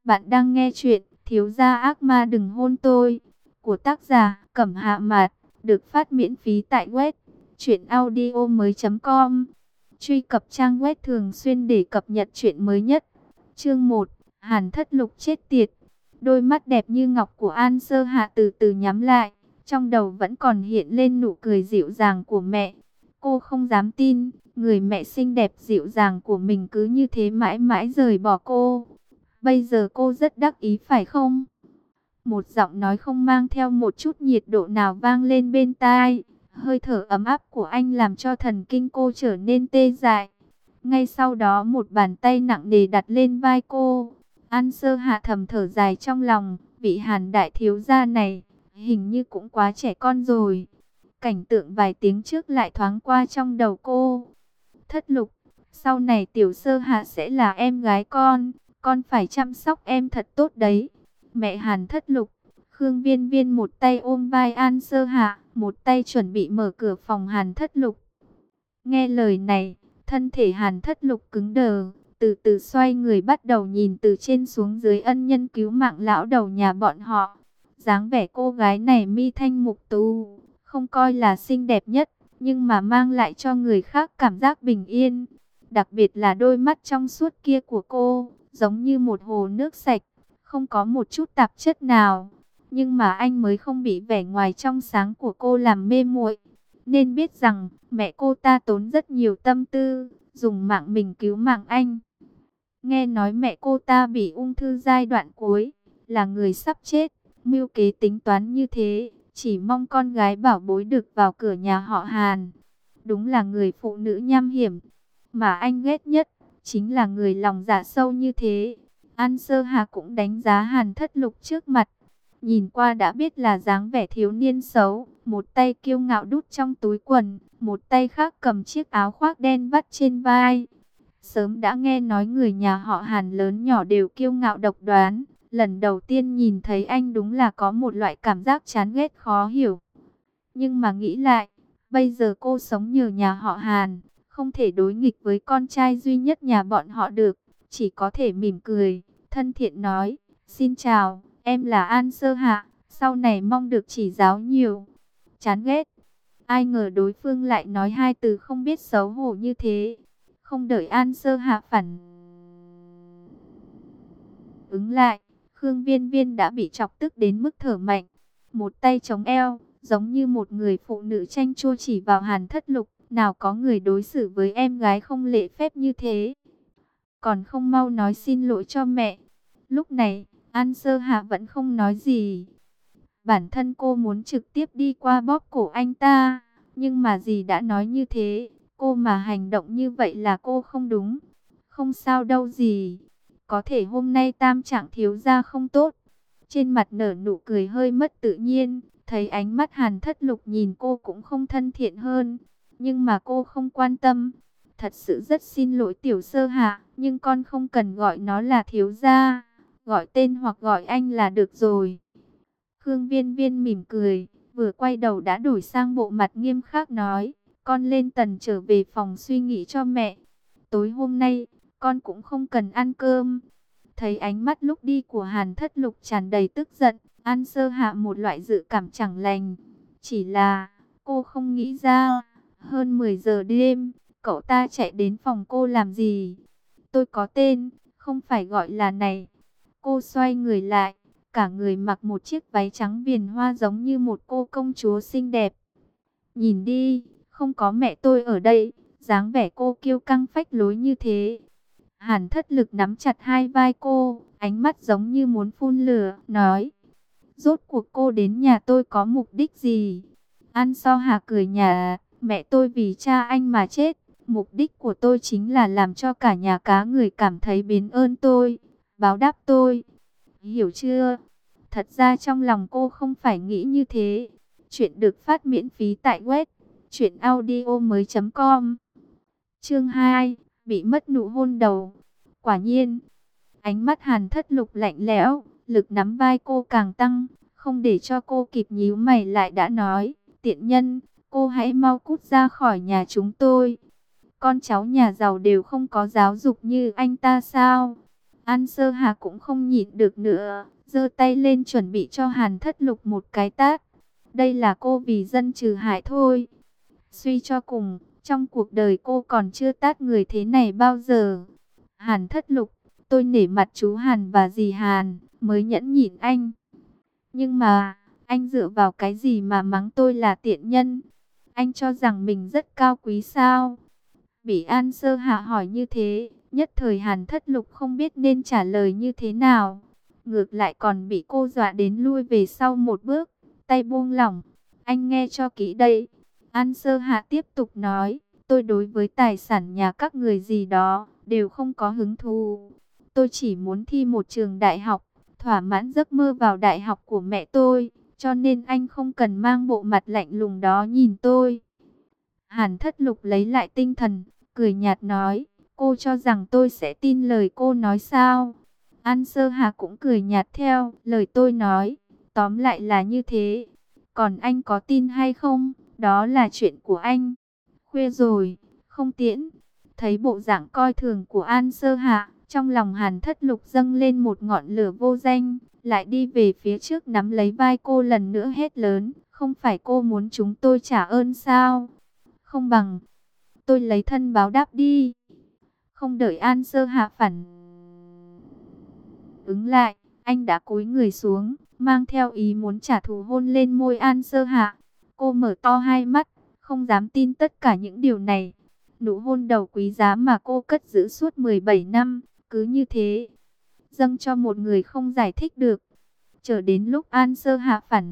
Bạn đang nghe chuyện Thiếu gia ác ma đừng hôn tôi của tác giả Cẩm Hạ Mạt, được phát miễn phí tại web truyệnaudiomoi.com. Truy cập trang web thường xuyên để cập nhật chuyện mới nhất. Chương 1, Hàn Thất Lục chết tiệt. Đôi mắt đẹp như ngọc của An Sơ Hạ từ từ nhắm lại, trong đầu vẫn còn hiện lên nụ cười dịu dàng của mẹ. Cô không dám tin, người mẹ xinh đẹp dịu dàng của mình cứ như thế mãi mãi rời bỏ cô. Bây giờ cô rất đắc ý phải không? Một giọng nói không mang theo một chút nhiệt độ nào vang lên bên tai. Hơi thở ấm áp của anh làm cho thần kinh cô trở nên tê dại. Ngay sau đó một bàn tay nặng nề đặt lên vai cô. An Sơ Hạ thầm thở dài trong lòng, vị Hàn đại thiếu gia này hình như cũng quá trẻ con rồi. Cảnh tượng vài tiếng trước lại thoáng qua trong đầu cô. Thất Lục, sau này Tiểu Sơ Hạ sẽ là em gái con phải chăm sóc em thật tốt đấy. Mẹ Hàn Thất Lục. Khương Viên Viên một tay ôm vai An Sơ Hạ, một tay chuẩn bị mở cửa phòng Hàn Thất Lục. Nghe lời này, thân thể Hàn Thất Lục cứng đờ, từ từ xoay người bắt đầu nhìn từ trên xuống dưới ân nhân cứu mạng lão đầu nhà bọn họ. Dáng vẻ cô gái này mi thanh mục tú, không coi là xinh đẹp nhất, nhưng mà mang lại cho người khác cảm giác bình yên. Đặc biệt là đôi mắt trong suốt kia của cô, giống như một hồ nước sạch, không có một chút tạp chất nào. Nhưng mà anh mới không bị vẻ ngoài trong sáng của cô làm mê muội. Nên biết rằng mẹ cô ta tốn rất nhiều tâm tư, dùng mạng mình cứu mạng anh. Nghe nói mẹ cô ta bị ung thư giai đoạn cuối, là người sắp chết. Mưu kế tính toán như thế, chỉ mong con gái bảo bối được vào cửa nhà họ Hàn. Đúng là người phụ nữ nham hiểm. Mà anh ghét nhất, chính là người lòng dạ sâu như thế. An Sơ Hà cũng đánh giá Hàn Thất Lục trước mặt. Nhìn qua đã biết là dáng vẻ thiếu niên xấu, một tay kiêu ngạo đút trong túi quần, một tay khác cầm chiếc áo khoác đen vắt trên vai. Sớm đã nghe nói người nhà họ Hàn lớn nhỏ đều kiêu ngạo độc đoán, lần đầu tiên nhìn thấy anh đúng là có một loại cảm giác chán ghét khó hiểu. Nhưng mà nghĩ lại, bây giờ cô sống nhờ nhà họ Hàn, không thể đối nghịch với con trai duy nhất nhà bọn họ được, chỉ có thể mỉm cười, thân thiện nói, xin chào. Em là An Sơ Hạ, sau này mong được chỉ giáo nhiều. Chán ghét. Ai ngờ đối phương lại nói hai từ không biết xấu hổ như thế. Không đợi An Sơ Hạ phản ứng lại, Khương Viên Viên đã bị chọc tức đến mức thở mạnh. Một tay chống eo, giống như một người phụ nữ chanh chua chỉ vào Hàn Thất Lục. Nào có người đối xử với em gái không lễ phép như thế. Còn không mau nói xin lỗi cho mẹ. Lúc này An Sơ Hạ vẫn không nói gì. Bản thân cô muốn trực tiếp đi qua bóp cổ anh ta. Nhưng mà dì đã nói như thế. Cô mà hành động như vậy là cô không đúng. Không sao đâu dì. Có thể hôm nay tam trạng thiếu gia không tốt. Trên mặt nở nụ cười hơi mất tự nhiên. Thấy ánh mắt Hàn Thất Lục nhìn cô cũng không thân thiện hơn. Nhưng mà cô không quan tâm. Thật sự rất xin lỗi Tiểu Sơ Hạ. Nhưng con không cần gọi nó là thiếu gia. Gọi tên hoặc gọi anh là được rồi. Khương Viên Viên mỉm cười, vừa quay đầu đã đổi sang bộ mặt nghiêm khắc nói, con lên tầng trở về phòng suy nghĩ cho mẹ. Tối hôm nay, con cũng không cần ăn cơm. Thấy ánh mắt lúc đi của Hàn Thất Lục tràn đầy tức giận, An Sơ Hạ một loại dự cảm chẳng lành. Chỉ là, cô không nghĩ ra, hơn 10 giờ đêm, cậu ta chạy đến phòng cô làm gì? Tôi có tên, không phải gọi là này. Cô xoay người lại, cả người mặc một chiếc váy trắng viền hoa giống như một cô công chúa xinh đẹp. Nhìn đi, không có mẹ tôi ở đây, dáng vẻ cô kiêu căng phách lối như thế. Hàn Thất Lực nắm chặt hai vai cô, ánh mắt giống như muốn phun lửa, nói. Rốt cuộc cô đến nhà tôi có mục đích gì? An So Hà cười nhạt, mẹ tôi vì cha anh mà chết. Mục đích của tôi chính là làm cho cả nhà cá người cảm thấy biết ơn tôi, báo đáp tôi. Hiểu chưa? Thật ra trong lòng cô không phải nghĩ như thế. Chuyện được phát miễn phí tại web truyệnaudiomoi.com. Chương 2, bị mất nụ hôn đầu. Quả nhiên, ánh mắt Hàn Thất Lục lạnh lẽo, lực nắm vai cô càng tăng, không để cho cô kịp nhíu mày lại đã nói, tiện nhân, cô hãy mau cút ra khỏi nhà chúng tôi. Con cháu nhà giàu đều không có giáo dục như anh ta sao? An Sơ Hà cũng không nhịn được nữa, giơ tay lên chuẩn bị cho Hàn Thất Lục một cái tát. Đây là cô vì dân trừ hại thôi. Suy cho cùng, trong cuộc đời cô còn chưa tát người thế này bao giờ. Hàn Thất Lục, tôi nể mặt chú Hàn và dì Hàn, mới nhẫn nhịn anh. Nhưng mà, anh dựa vào cái gì mà mắng tôi là tiện nhân? Anh cho rằng mình rất cao quý sao? Bị An Sơ Hạ hỏi như thế, nhất thời Hàn Thất Lục không biết nên trả lời như thế nào. Ngược lại còn bị cô dọa đến lui về sau một bước, tay buông lỏng. Anh nghe cho kỹ đây. An Sơ Hạ tiếp tục nói, tôi đối với tài sản nhà các người gì đó, đều không có hứng thú. Tôi chỉ muốn thi một trường đại học, thỏa mãn giấc mơ vào đại học của mẹ tôi, cho nên anh không cần mang bộ mặt lạnh lùng đó nhìn tôi. Hàn Thất Lục lấy lại tinh thần, cười nhạt nói, cô cho rằng tôi sẽ tin lời cô nói sao? An Sơ Hà cũng cười nhạt theo lời tôi nói, tóm lại là như thế. Còn anh có tin hay không, đó là chuyện của anh. Khuya rồi, không tiễn. Thấy bộ dạng coi thường của An Sơ Hạ, trong lòng Hàn Thất Lục dâng lên một ngọn lửa vô danh, lại đi về phía trước nắm lấy vai cô lần nữa hét lớn, không phải cô muốn chúng tôi trả ơn sao? Không bằng, tôi lấy thân báo đáp đi. Không đợi An Sơ Hạ phản ứng lại, anh đã cúi người xuống, mang theo ý muốn trả thù hôn lên môi An Sơ Hạ. Cô mở to hai mắt, không dám tin tất cả những điều này. Nụ hôn đầu quý giá mà cô cất giữ suốt 17 năm, cứ như thế, dâng cho một người không giải thích được. Chờ đến lúc An Sơ Hạ phản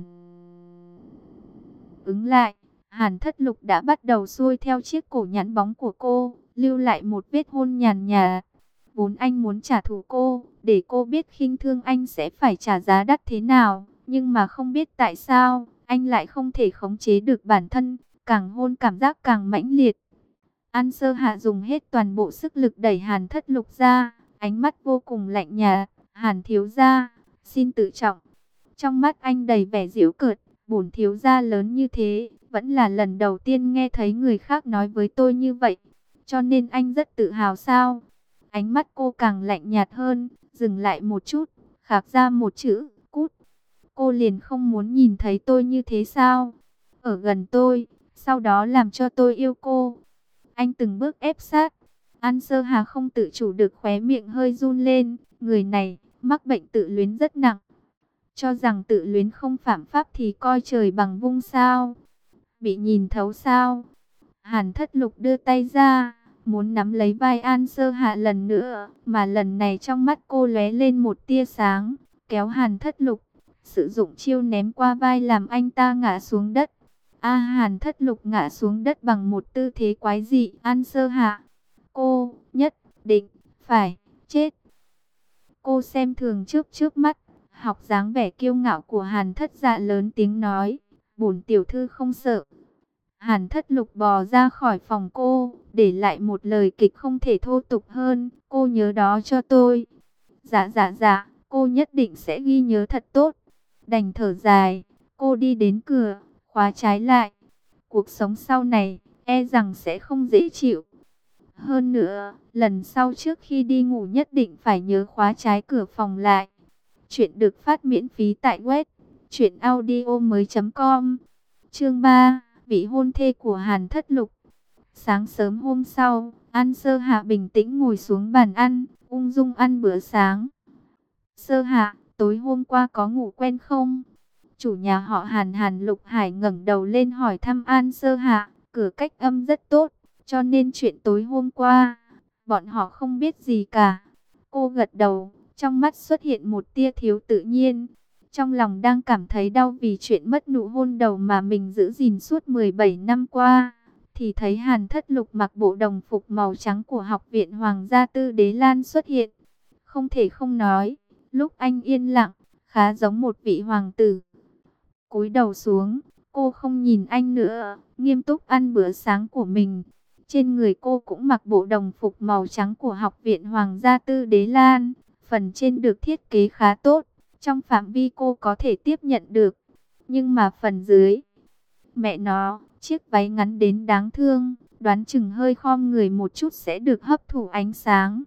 ứng lại, Hàn Thất Lục đã bắt đầu xuôi theo chiếc cổ nhẵn bóng của cô, lưu lại một vết hôn nhàn nhạt. Vốn anh muốn trả thù cô, để cô biết khinh thương anh sẽ phải trả giá đắt thế nào. Nhưng mà không biết tại sao, anh lại không thể khống chế được bản thân, càng hôn cảm giác càng mãnh liệt. An Sơ Hạ dùng hết toàn bộ sức lực đẩy Hàn Thất Lục ra, ánh mắt vô cùng lạnh nhạt. Hàn thiếu gia, xin tự trọng. Trong mắt anh đầy vẻ giễu cợt, bổn thiếu gia lớn như thế, vẫn là lần đầu tiên nghe thấy người khác nói với tôi như vậy. Cho nên anh rất tự hào sao? Ánh mắt cô càng lạnh nhạt hơn, dừng lại một chút, khạc ra một chữ, cút. Cô liền không muốn nhìn thấy tôi như thế sao? Ở gần tôi, sau đó làm cho tôi yêu cô. Anh từng bước ép sát. An Sơ Hà không tự chủ được khóe miệng hơi run lên. Người này, mắc bệnh tự luyến rất nặng. Cho rằng tự luyến không phạm pháp thì coi trời bằng vung sao? Bị nhìn thấu sao? Hàn Thất Lục đưa tay ra, muốn nắm lấy vai An Sơ Hạ lần nữa, mà lần này trong mắt cô lóe lên một tia sáng, kéo Hàn Thất Lục, sử dụng chiêu ném qua vai làm anh ta ngã xuống đất. Hàn Thất Lục ngã xuống đất bằng một tư thế quái dị. An Sơ Hạ, cô nhất định phải chết. Cô xem thường trước mắt, học dáng vẻ kiêu ngạo của Hàn Thất Dạ lớn tiếng nói, bổn tiểu thư không sợ. Hàn Thất Lục bò ra khỏi phòng cô, để lại một lời kịch không thể thô tục hơn, cô nhớ đó cho tôi. Dạ, cô nhất định sẽ ghi nhớ thật tốt. Đành thở dài, cô đi đến cửa, khóa trái lại. Cuộc sống sau này, e rằng sẽ không dễ chịu. Hơn nữa, lần sau trước khi đi ngủ nhất định phải nhớ khóa trái cửa phòng lại. Chuyện được phát miễn phí tại web truyệnaudiomoi.com. Chương 3, vị hôn thê của Hàn Thất Lục. Sáng sớm hôm sau, An Sơ Hạ bình tĩnh ngồi xuống bàn ăn, ung dung ăn bữa sáng. Sơ Hạ, tối hôm qua có ngủ quen không? Chủ nhà họ Hàn, Hàn Lục Hải ngẩng đầu lên hỏi thăm An Sơ Hạ, cửa cách âm rất tốt, cho nên chuyện tối hôm qua, bọn họ không biết gì cả. Cô gật đầu, trong mắt xuất hiện một tia thiếu tự nhiên. Trong lòng đang cảm thấy đau vì chuyện mất nụ hôn đầu mà mình giữ gìn suốt 17 năm qua. Thì thấy Hàn Thất Lục mặc bộ đồng phục màu trắng của Học viện Hoàng gia Tư Đế Lan xuất hiện. Không thể không nói, lúc anh yên lặng, khá giống một vị hoàng tử. Cúi đầu xuống, cô không nhìn anh nữa, nghiêm túc ăn bữa sáng của mình. Trên người cô cũng mặc bộ đồng phục màu trắng của Học viện Hoàng gia Tư Đế Lan. Phần trên được thiết kế khá tốt, trong phạm vi cô có thể tiếp nhận được. Nhưng mà phần dưới, mẹ nó, chiếc váy ngắn đến đáng thương, đoán chừng hơi khom người một chút sẽ được hấp thụ ánh sáng.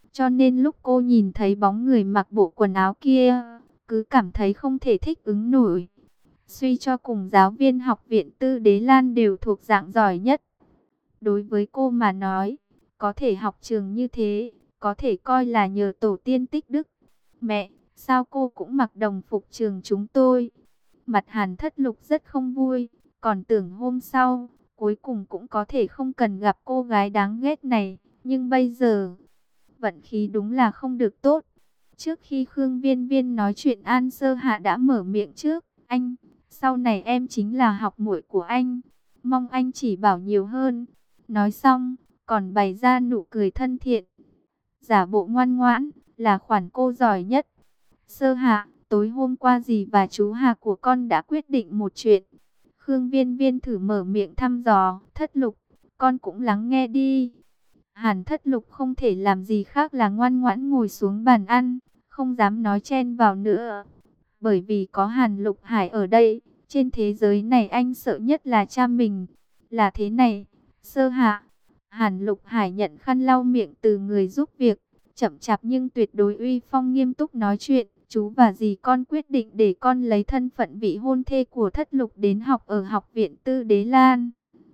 Cho nên lúc cô nhìn thấy bóng người mặc bộ quần áo kia, cứ cảm thấy không thể thích ứng nổi. Suy cho cùng giáo viên học viện Tư Đế Lan đều thuộc dạng giỏi nhất. Đối với cô mà nói, có thể học trường như thế, có thể coi là nhờ tổ tiên tích đức. Mẹ, sao cô cũng mặc đồng phục trường chúng tôi? Mặt Hàn Thất Lục rất không vui, còn tưởng hôm sau, cuối cùng cũng có thể không cần gặp cô gái đáng ghét này. Nhưng bây giờ, vận khí đúng là không được tốt. Trước khi Khương Viên Viên nói chuyện, An Sơ Hạ đã mở miệng trước. Anh, sau này em chính là học muội của anh. Mong anh chỉ bảo nhiều hơn. Nói xong, còn bày ra nụ cười thân thiện. Giả bộ ngoan ngoãn, là khoản cô giỏi nhất. Sơ Hạ, tối hôm qua dì và chú Hà của con đã quyết định một chuyện. Khương Viên Viên thử mở miệng thăm dò. Thất Lục, con cũng lắng nghe đi. Hàn Thất Lục không thể làm gì khác là ngoan ngoãn ngồi xuống bàn ăn, không dám nói chen vào nữa. Bởi vì có Hàn Lục Hải ở đây, trên thế giới này anh sợ nhất là cha mình. Là thế này, Sơ Hạ. Hàn Lục Hải nhận khăn lau miệng từ người giúp việc, chậm chạp nhưng tuyệt đối uy phong nghiêm túc nói chuyện. Chú và dì con quyết định để con lấy thân phận vị hôn thê của Thất Lục đến học ở học viện Tư Đế Lan.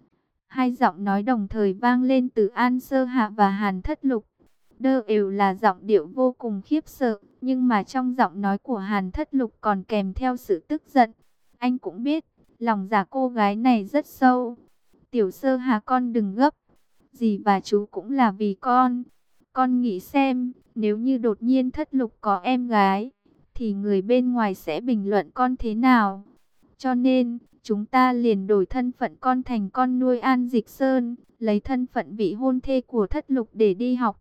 Hai giọng nói đồng thời vang lên từ An Sơ Hạ và Hàn Thất Lục. Đơ đều là giọng điệu vô cùng khiếp sợ, nhưng mà trong giọng nói của Hàn Thất Lục còn kèm theo sự tức giận. Anh cũng biết, lòng dạ cô gái này rất sâu. Tiểu Sơ Hạ con đừng gấp, dì và chú cũng là vì con. Con nghĩ xem, nếu như đột nhiên Thất Lục có em gái, thì người bên ngoài sẽ bình luận con thế nào? Cho nên, chúng ta liền đổi thân phận con thành con nuôi An Dịch Sơn, lấy thân phận vị hôn thê của Thất Lục để đi học.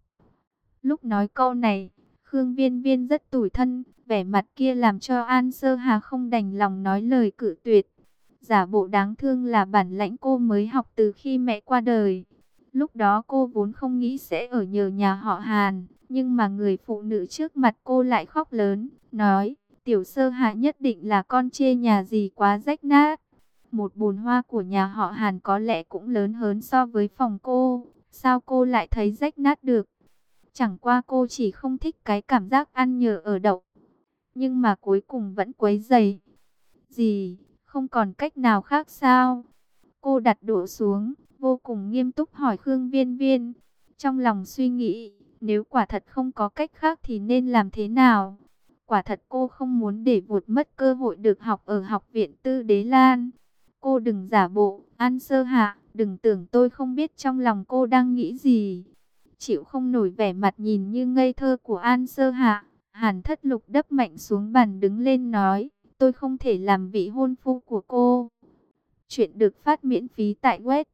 Lúc nói câu này, Khương Viên Viên rất tủi thân, vẻ mặt kia làm cho An Sơ Hà không đành lòng nói lời cự tuyệt. Giả bộ đáng thương là bản lãnh cô mới học từ khi mẹ qua đời. Lúc đó cô vốn không nghĩ sẽ ở nhờ nhà họ Hàn, nhưng mà người phụ nữ trước mặt cô lại khóc lớn, nói: Tiểu Sơ Hạ nhất định là con chê nhà gì quá rách nát. Một bồn hoa của nhà họ Hàn có lẽ cũng lớn hơn so với phòng cô. Sao cô lại thấy rách nát được? Chẳng qua cô chỉ không thích cái cảm giác ăn nhờ ở đậu. Nhưng mà cuối cùng vẫn quấy rầy. Gì? Không còn cách nào khác sao? Cô đặt đũa xuống, vô cùng nghiêm túc hỏi Khương Viên Viên. Trong lòng suy nghĩ, nếu quả thật không có cách khác thì nên làm thế nào? Quả thật cô không muốn để vụt mất cơ hội được học ở học viện Tư Đế Lan. Cô đừng giả bộ, An Sơ Hạ, đừng tưởng tôi không biết trong lòng cô đang nghĩ gì. Chịu không nổi vẻ mặt nhìn như ngây thơ của An Sơ Hạ, Hàn Thất Lục đập mạnh xuống bàn đứng lên nói, tôi không thể làm vị hôn phu của cô. Chuyện được phát miễn phí tại web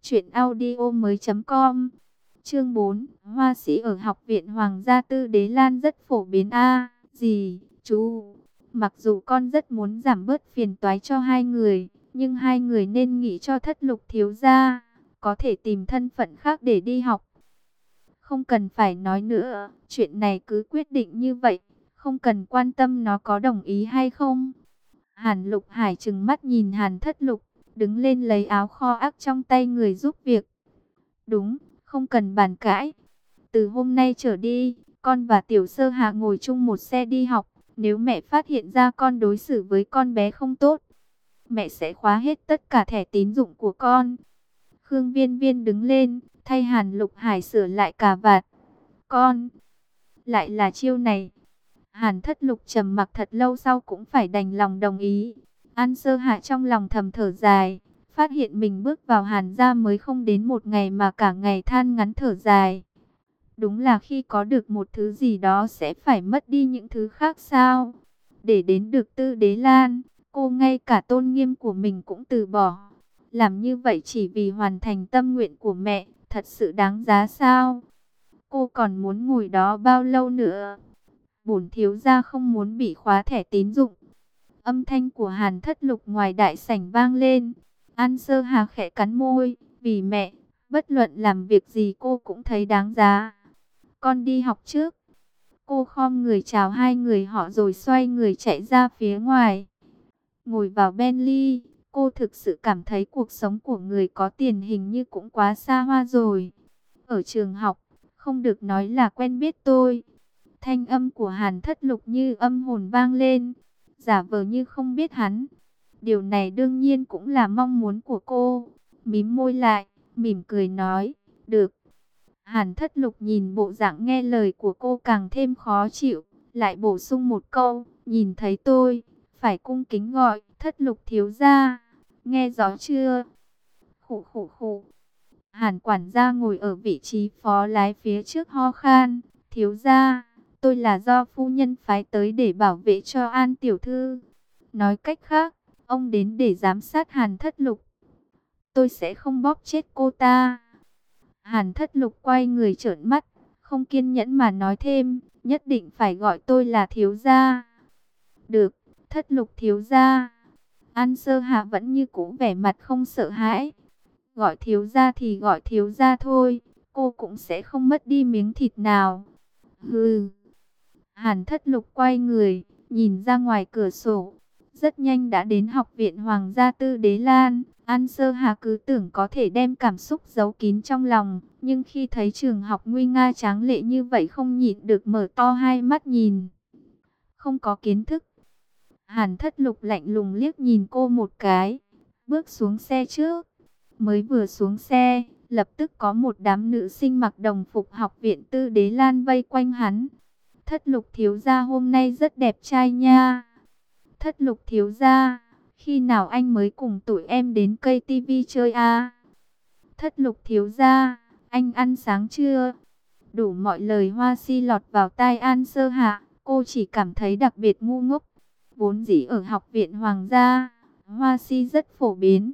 truyệnaudiomoi.com. Chương 4, Hoa sĩ ở học viện Hoàng gia Tư Đế Lan rất phổ biến a. Gì, chú, mặc dù con rất muốn giảm bớt phiền toái cho hai người, nhưng hai người nên nghĩ cho Thất Lục thiếu gia, có thể tìm thân phận khác để đi học. Không cần phải nói nữa, chuyện này cứ quyết định như vậy, không cần quan tâm nó có đồng ý hay không. Hàn Lục Hải trừng mắt nhìn Hàn Thất Lục, đứng lên lấy áo kho ác trong tay người giúp việc. Đúng, không cần bàn cãi. Từ hôm nay trở đi, con và Tiểu Sơ Hạ ngồi chung một xe đi học. Nếu mẹ phát hiện ra con đối xử với con bé không tốt, mẹ sẽ khóa hết tất cả thẻ tín dụng của con. Khương Viên Viên đứng lên, thay Hàn Lục Hải sửa lại cà vạt. Con, lại là chiêu này. Hàn Thất Lục trầm mặc thật lâu sau cũng phải đành lòng đồng ý. An Sơ Hạ trong lòng thầm thở dài, phát hiện mình bước vào Hàn gia mới không đến một ngày mà cả ngày than ngắn thở dài. Đúng là khi có được một thứ gì đó sẽ phải mất đi những thứ khác sao? Để đến được Tư Đế Lan, cô ngay cả tôn nghiêm của mình cũng từ bỏ. Làm như vậy chỉ vì hoàn thành tâm nguyện của mẹ, thật sự đáng giá sao? Cô còn muốn ngồi đó bao lâu nữa? Bổn thiếu gia không muốn bị khóa thẻ tín dụng. Âm thanh của Hàn Thất Lục ngoài đại sảnh vang lên. An Sơ Hà khẽ cắn môi, vì mẹ, bất luận làm việc gì cô cũng thấy đáng giá. Con đi học trước. Cô khom người chào hai người họ rồi xoay người chạy ra phía ngoài. Ngồi vào Bentley, cô thực sự cảm thấy cuộc sống của người có tiền hình như cũng quá xa hoa rồi. Ở trường học, không được nói là quen biết tôi. Thanh âm của Hàn Thất Lục như âm hồn vang lên, giả vờ như không biết hắn. Điều này đương nhiên cũng là mong muốn của cô. Mím môi lại, mỉm cười nói, được. Hàn Thất Lục nhìn bộ dạng nghe lời của cô càng thêm khó chịu, lại bổ sung một câu, nhìn thấy tôi, phải cung kính gọi, Thất Lục thiếu gia, nghe rõ chưa? Khụ khụ khụ. Hàn quản gia ngồi ở vị trí phó lái phía trước ho khan, thiếu gia, tôi là do phu nhân phái tới để bảo vệ cho An tiểu thư. Nói cách khác, ông đến để giám sát Hàn Thất Lục. Tôi sẽ không bóp chết cô ta. Hàn Thất Lục quay người trợn mắt, không kiên nhẫn mà nói thêm, nhất định phải gọi tôi là thiếu gia. Được, Thất Lục thiếu gia. An Sơ Hạ vẫn như cũ vẻ mặt không sợ hãi. Gọi thiếu gia thì gọi thiếu gia thôi, cô cũng sẽ không mất đi miếng thịt nào. Hừ. Hàn Thất Lục quay người, nhìn ra ngoài cửa sổ. Rất nhanh đã đến học viện Hoàng gia Tư Đế Lan. An Sơ Hà cứ tưởng có thể đem cảm xúc giấu kín trong lòng, nhưng khi thấy trường học nguy nga tráng lệ như vậy không nhịn được mở to hai mắt nhìn. Không có kiến thức. Hàn Thất Lục lạnh lùng liếc nhìn cô một cái, bước xuống xe trước. Mới vừa xuống xe, lập tức có một đám nữ sinh mặc đồng phục học viện Tư Đế Lan vây quanh hắn. Thất Lục thiếu gia hôm nay rất đẹp trai nha. Thất Lục thiếu gia, khi nào anh mới cùng tụi em đến cây tivi chơi à? Thất Lục thiếu gia, anh ăn sáng chưa? Đủ mọi lời hoa si lọt vào tai An Sơ Hạ, cô chỉ cảm thấy đặc biệt ngu ngốc. Vốn dĩ ở học viện Hoàng gia, hoa si rất phổ biến.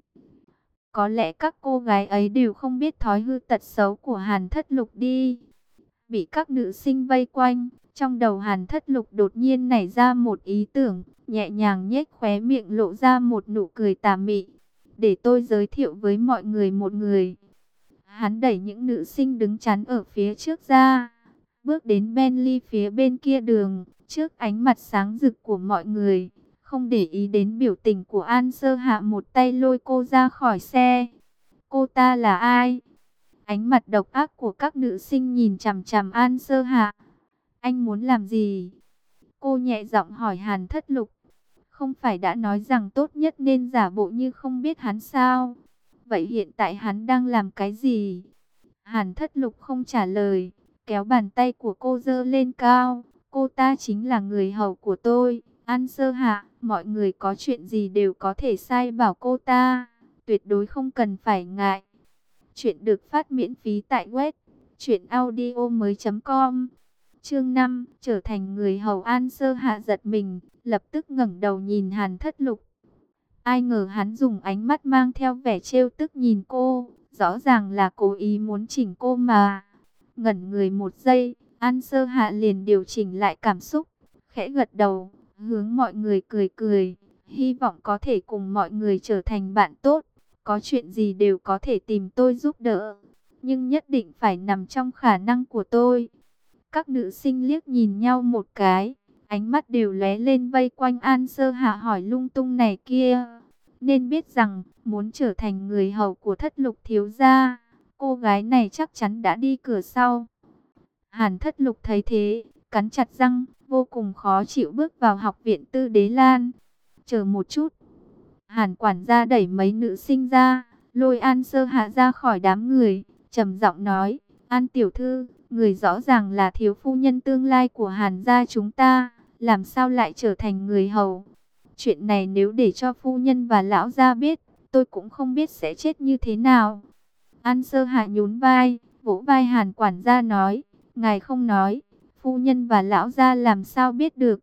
Có lẽ các cô gái ấy đều không biết thói hư tật xấu của Hàn Thất Lục đi. Bị các nữ sinh vây quanh, trong đầu Hàn Thất Lục đột nhiên nảy ra một ý tưởng, nhẹ nhàng nhếch khóe miệng lộ ra một nụ cười tà mị. Để tôi giới thiệu với mọi người một người. Hắn đẩy những nữ sinh đứng chắn ở phía trước ra, bước đến Bentley phía bên kia đường, trước ánh mặt sáng rực của mọi người. Không để ý đến biểu tình của An Sơ Hạ, một tay lôi cô ra khỏi xe. Cô ta là ai? Ánh mặt độc ác của các nữ sinh nhìn chằm chằm An Sơ Hạ. Anh muốn làm gì? Cô nhẹ giọng hỏi Hàn Thất Lục. Không phải đã nói rằng tốt nhất nên giả bộ như không biết hắn sao? Vậy hiện tại hắn đang làm cái gì? Hàn Thất Lục không trả lời, kéo bàn tay của cô giơ lên cao. Cô ta chính là người hầu của tôi, An Sơ Hạ. Mọi người có chuyện gì đều có thể sai bảo cô ta, tuyệt đối không cần phải ngại. Chuyện được phát miễn phí tại web truyệnaudiomoi.com. Chương 5, trở thành người hầu. An Sơ Hạ giật mình, lập tức ngẩng đầu nhìn Hàn Thất Lục. Ai ngờ hắn dùng ánh mắt mang theo vẻ trêu tức nhìn cô, rõ ràng là cố ý muốn chỉnh cô mà. Ngẩn người một giây, An Sơ Hạ liền điều chỉnh lại cảm xúc, khẽ gật đầu, hướng mọi người cười cười, hy vọng có thể cùng mọi người trở thành bạn tốt, có chuyện gì đều có thể tìm tôi giúp đỡ, nhưng nhất định phải nằm trong khả năng của tôi. Các nữ sinh liếc nhìn nhau một cái, ánh mắt đều lóe lên vây quanh An Sơ Hạ hỏi lung tung này kia. Nên biết rằng, muốn trở thành người hầu của Thất Lục thiếu gia, cô gái này chắc chắn đã đi cửa sau. Hàn Thất Lục thấy thế, cắn chặt răng, vô cùng khó chịu bước vào học viện Tư Đế Lan. Chờ một chút. Hàn quản gia đẩy mấy nữ sinh ra, lôi An Sơ Hạ ra khỏi đám người, trầm giọng nói, An tiểu thư, người rõ ràng là thiếu phu nhân tương lai của Hàn gia chúng ta, làm sao lại trở thành người hầu? Chuyện này nếu để cho phu nhân và lão gia biết, tôi cũng không biết sẽ chết như thế nào. An Sơ Hạ nhún vai, vỗ vai Hàn quản gia nói, ngài không nói, phu nhân và lão gia làm sao biết được?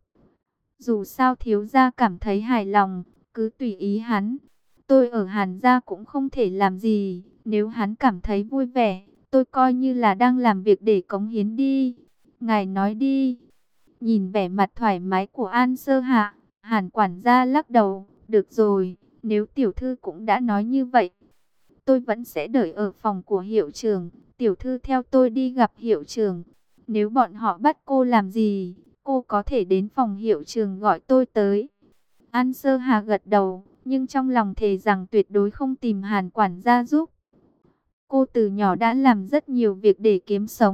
Dù sao thiếu gia cảm thấy hài lòng, cứ tùy ý hắn. Tôi ở Hàn gia cũng không thể làm gì, nếu hắn cảm thấy vui vẻ, tôi coi như là đang làm việc để cống hiến đi. Ngài nói đi. Nhìn vẻ mặt thoải mái của An Sơ Hạ, Hàn quản gia lắc đầu, được rồi, nếu tiểu thư cũng đã nói như vậy, tôi vẫn sẽ đợi ở phòng của hiệu trưởng, tiểu thư theo tôi đi gặp hiệu trưởng. Nếu bọn họ bắt cô làm gì, cô có thể đến phòng hiệu trưởng gọi tôi tới. An Sơ Hà gật đầu, nhưng trong lòng thề rằng tuyệt đối không tìm Hàn quản gia giúp. Cô từ nhỏ đã làm rất nhiều việc để kiếm sống,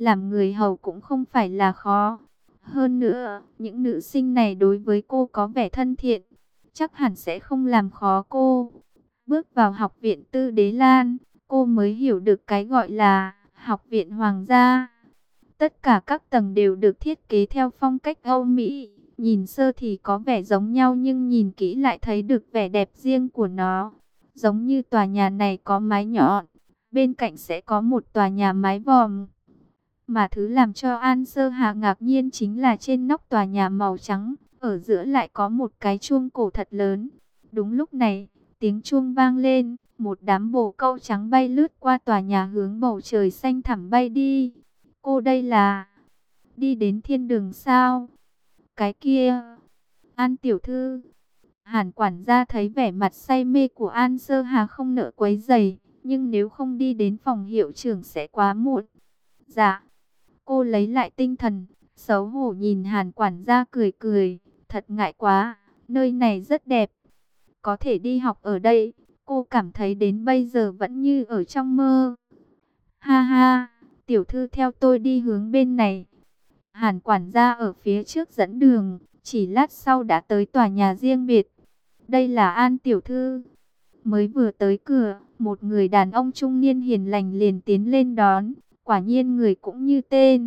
làm người hầu cũng không phải là khó. Hơn nữa, những nữ sinh này đối với cô có vẻ thân thiện, chắc hẳn sẽ không làm khó cô. Bước vào học viện Tư Đế Lan, cô mới hiểu được cái gọi là học viện hoàng gia. Tất cả các tầng đều được thiết kế theo phong cách Âu Mỹ. Nhìn sơ thì có vẻ giống nhau nhưng nhìn kỹ lại thấy được vẻ đẹp riêng của nó. Giống như tòa nhà này có mái nhọn, bên cạnh sẽ có một tòa nhà mái vòm. Mà thứ làm cho An Sơ Hà ngạc nhiên chính là trên nóc tòa nhà màu trắng, ở giữa lại có một cái chuông cổ thật lớn. Đúng lúc này, tiếng chuông vang lên, một đám bồ câu trắng bay lướt qua tòa nhà hướng bầu trời xanh thẳm bay đi. Cô đây là đi đến thiên đường sao? Cái kia, An tiểu thư. Hàn quản gia thấy vẻ mặt say mê của An Sơ Hà không nỡ quấy rầy, nhưng nếu không đi đến phòng hiệu trưởng sẽ quá muộn. Dạ. Cô lấy lại tinh thần, xấu hổ nhìn Hàn quản gia cười cười, thật ngại quá, nơi này rất đẹp. Có thể đi học ở đây, cô cảm thấy đến bây giờ vẫn như ở trong mơ. Ha ha, tiểu thư theo tôi đi hướng bên này. Hàn quản gia ở phía trước dẫn đường, chỉ lát sau đã tới tòa nhà riêng biệt. Đây là An tiểu thư. Mới vừa tới cửa, một người đàn ông trung niên hiền lành liền tiến lên đón. Quả nhiên người cũng như tên,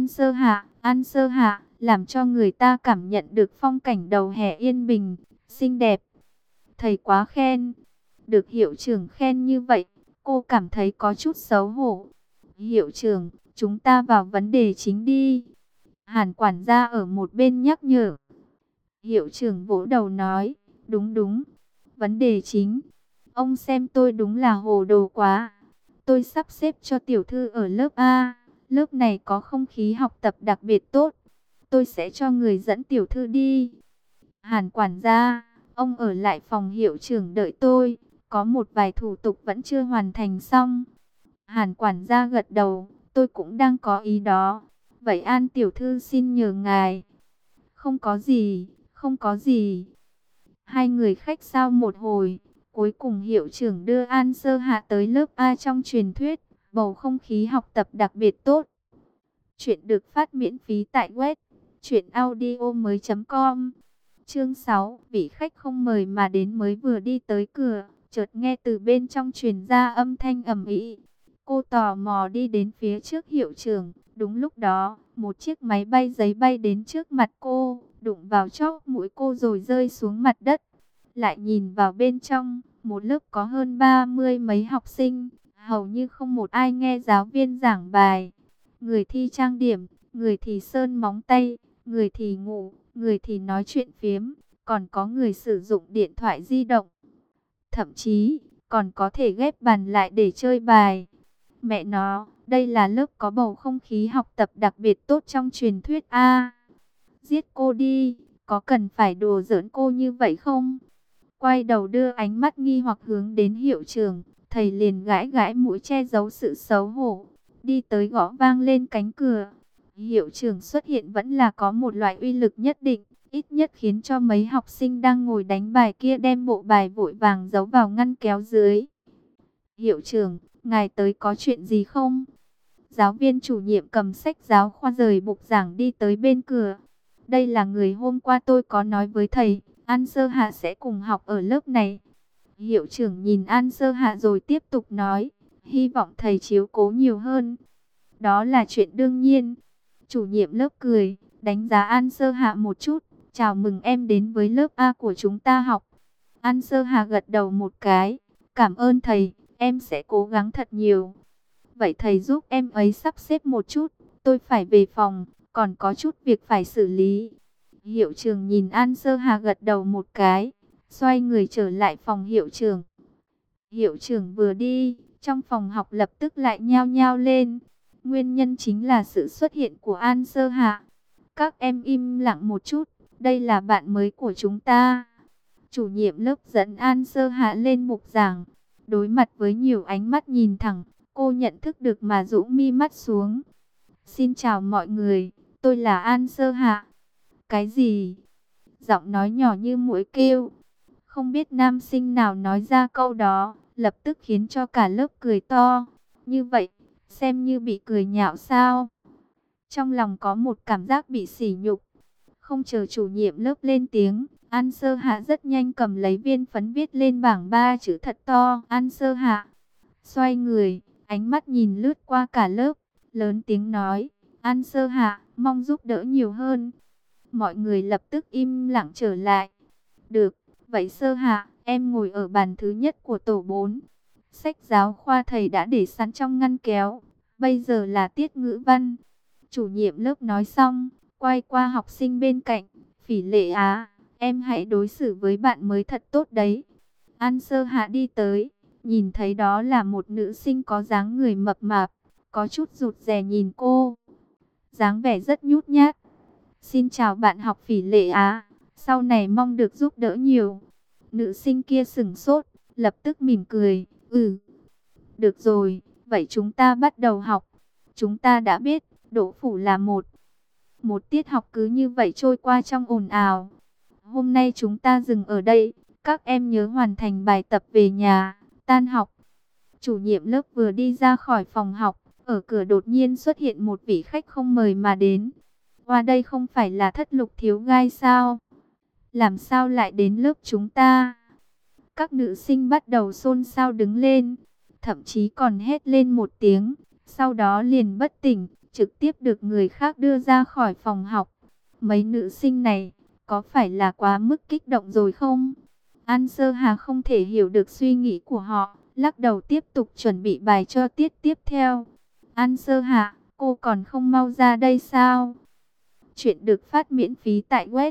An Sơ Hạ, làm cho người ta cảm nhận được phong cảnh đầu hè yên bình, xinh đẹp. Thầy quá khen, được hiệu trưởng khen như vậy, cô cảm thấy có chút xấu hổ. Hiệu trưởng, chúng ta vào vấn đề chính đi. Hàn quản gia ở một bên nhắc nhở. Hiệu trưởng vỗ đầu nói, đúng đúng, vấn đề chính. Ông xem tôi đúng là hồ đồ quá. Tôi sắp xếp cho tiểu thư ở lớp A. Lớp này có không khí học tập đặc biệt tốt. Tôi sẽ cho người dẫn tiểu thư đi. Hàn quản gia, ông ở lại phòng hiệu trưởng đợi tôi. Có một vài thủ tục vẫn chưa hoàn thành xong. Hàn quản gia gật đầu, tôi cũng đang có ý đó. Vậy An tiểu thư xin nhờ ngài. Không có gì, không có gì. Hai người khách sáo một hồi. Cuối cùng hiệu trưởng đưa An Sơ Hạ tới lớp A trong truyền thuyết, bầu không khí học tập đặc biệt tốt. Chuyện được phát miễn phí tại web truyệnaudiomoi.com. Chương 6, vị khách không mời mà đến mới vừa đi tới cửa, chợt nghe từ bên trong truyền ra âm thanh ầm ĩ. Cô tò mò đi đến phía trước hiệu trưởng, đúng lúc đó, một chiếc máy bay giấy bay đến trước mặt cô, đụng vào chóp mũi cô rồi rơi xuống mặt đất. Lại nhìn vào bên trong, một lớp có hơn 30 mấy học sinh, hầu như không một ai nghe giáo viên giảng bài. Người thì trang điểm, người thì sơn móng tay, người thì ngủ, người thì nói chuyện phiếm, còn có người sử dụng điện thoại di động. Thậm chí, còn có thể ghép bàn lại để chơi bài. Mẹ nó, đây là lớp có bầu không khí học tập đặc biệt tốt trong truyền thuyết A. Giết cô đi, có cần phải đùa giỡn cô như vậy không? Quay đầu đưa ánh mắt nghi hoặc hướng đến hiệu trưởng, thầy liền gãi gãi mũi che giấu sự xấu hổ, đi tới gõ vang lên cánh cửa. Hiệu trưởng xuất hiện vẫn là có một loại uy lực nhất định, ít nhất khiến cho mấy học sinh đang ngồi đánh bài kia đem bộ bài vội vàng giấu vào ngăn kéo dưới. Hiệu trưởng, ngài tới có chuyện gì không? Giáo viên chủ nhiệm cầm sách giáo khoa rời bục giảng đi tới bên cửa. Đây là người hôm qua tôi có nói với thầy, An Sơ Hạ sẽ cùng học ở lớp này. Hiệu trưởng nhìn An Sơ Hạ rồi tiếp tục nói, hy vọng thầy chiếu cố nhiều hơn. Đó là chuyện đương nhiên. Chủ nhiệm lớp cười, đánh giá An Sơ Hạ một chút, chào mừng em đến với lớp A của chúng ta học. An Sơ Hạ gật đầu một cái, cảm ơn thầy, em sẽ cố gắng thật nhiều. Vậy thầy giúp em ấy sắp xếp một chút, tôi phải về phòng, còn có chút việc phải xử lý. Hiệu trưởng nhìn An Sơ Hà gật đầu một cái, xoay người trở lại phòng hiệu trưởng. Hiệu trưởng vừa đi, trong phòng học lập tức lại nhao nhao lên. Nguyên nhân chính là sự xuất hiện của An Sơ Hà. Các em im lặng một chút, đây là bạn mới của chúng ta. Chủ nhiệm lớp dẫn An Sơ Hà lên mục giảng. Đối mặt với nhiều ánh mắt nhìn thẳng, cô nhận thức được mà rũ mi mắt xuống. Xin chào mọi người, tôi là An Sơ Hạ. Cái gì? Giọng nói nhỏ như muỗi kêu. Không biết nam sinh nào nói ra câu đó, lập tức khiến cho cả lớp cười to. Như vậy, xem như bị cười nhạo sao? Trong lòng có một cảm giác bị sỉ nhục. Không chờ chủ nhiệm lớp lên tiếng, An Sơ Hạ rất nhanh cầm lấy viên phấn viết lên bảng 3 chữ thật to: An Sơ Hạ. Xoay người, ánh mắt nhìn lướt qua cả lớp, lớn tiếng nói: An Sơ Hạ, mong giúp đỡ nhiều hơn. Mọi người lập tức im lặng trở lại. Được, vậy Sơ Hạ, em ngồi ở bàn thứ nhất của tổ 4. Sách giáo khoa thầy đã để sẵn trong ngăn kéo. Bây giờ là tiết ngữ văn. Chủ nhiệm lớp nói xong, quay qua học sinh bên cạnh. Phỉ Lệ Á, em hãy đối xử với bạn mới thật tốt đấy. An Sơ Hạ đi tới, nhìn thấy đó là một nữ sinh có dáng người mập mạp, có chút rụt rè nhìn cô. Dáng vẻ rất nhút nhát. Xin chào bạn học Phỉ Lệ Á, sau này mong được giúp đỡ nhiều. Nữ sinh kia sững sốt, lập tức mỉm cười. Được rồi, vậy chúng ta bắt đầu học. Chúng ta đã biết, đỗ phủ là một tiết học cứ như vậy trôi qua trong ồn ào. Hôm nay chúng ta dừng ở đây, các em nhớ hoàn thành bài tập về nhà. Tan học. Chủ nhiệm lớp vừa đi ra khỏi phòng học, ở cửa đột nhiên xuất hiện một vị khách không mời mà đến. Qua đây không phải là Thất Lục thiếu gai sao? Làm sao lại đến lớp chúng ta? Các nữ sinh bắt đầu xôn xao đứng lên, thậm chí còn hét lên một tiếng, sau đó liền bất tỉnh, trực tiếp được người khác đưa ra khỏi phòng học. Mấy nữ sinh này, có phải là quá mức kích động rồi không? An Sơ Hà không thể hiểu được suy nghĩ của họ, lắc đầu tiếp tục chuẩn bị bài cho tiết tiếp theo. An Sơ Hà, cô còn không mau ra đây sao? Chuyện được phát miễn phí tại web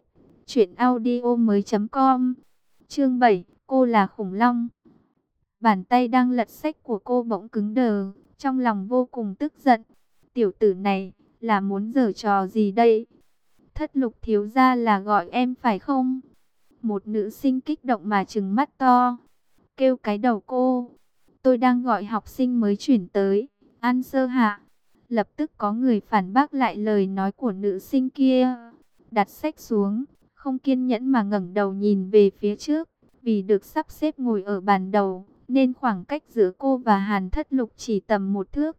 truyệnaudiomoi.com. Chương 7, cô là khủng long. Bàn tay đang lật sách của cô bỗng cứng đờ, trong lòng vô cùng tức giận. Tiểu tử này là muốn giở trò gì đây? Thất Lục thiếu gia là gọi em phải không? Một nữ sinh kích động mà trừng mắt to, kêu cái đầu cô. Tôi đang gọi học sinh mới chuyển tới, An Sơ Hạ. Lập tức có người phản bác lại lời nói của nữ sinh kia. Đặt sách xuống, không kiên nhẫn mà ngẩng đầu nhìn về phía trước. Vì được sắp xếp ngồi ở bàn đầu, nên khoảng cách giữa cô và Hàn Thất Lục chỉ tầm 1 thước.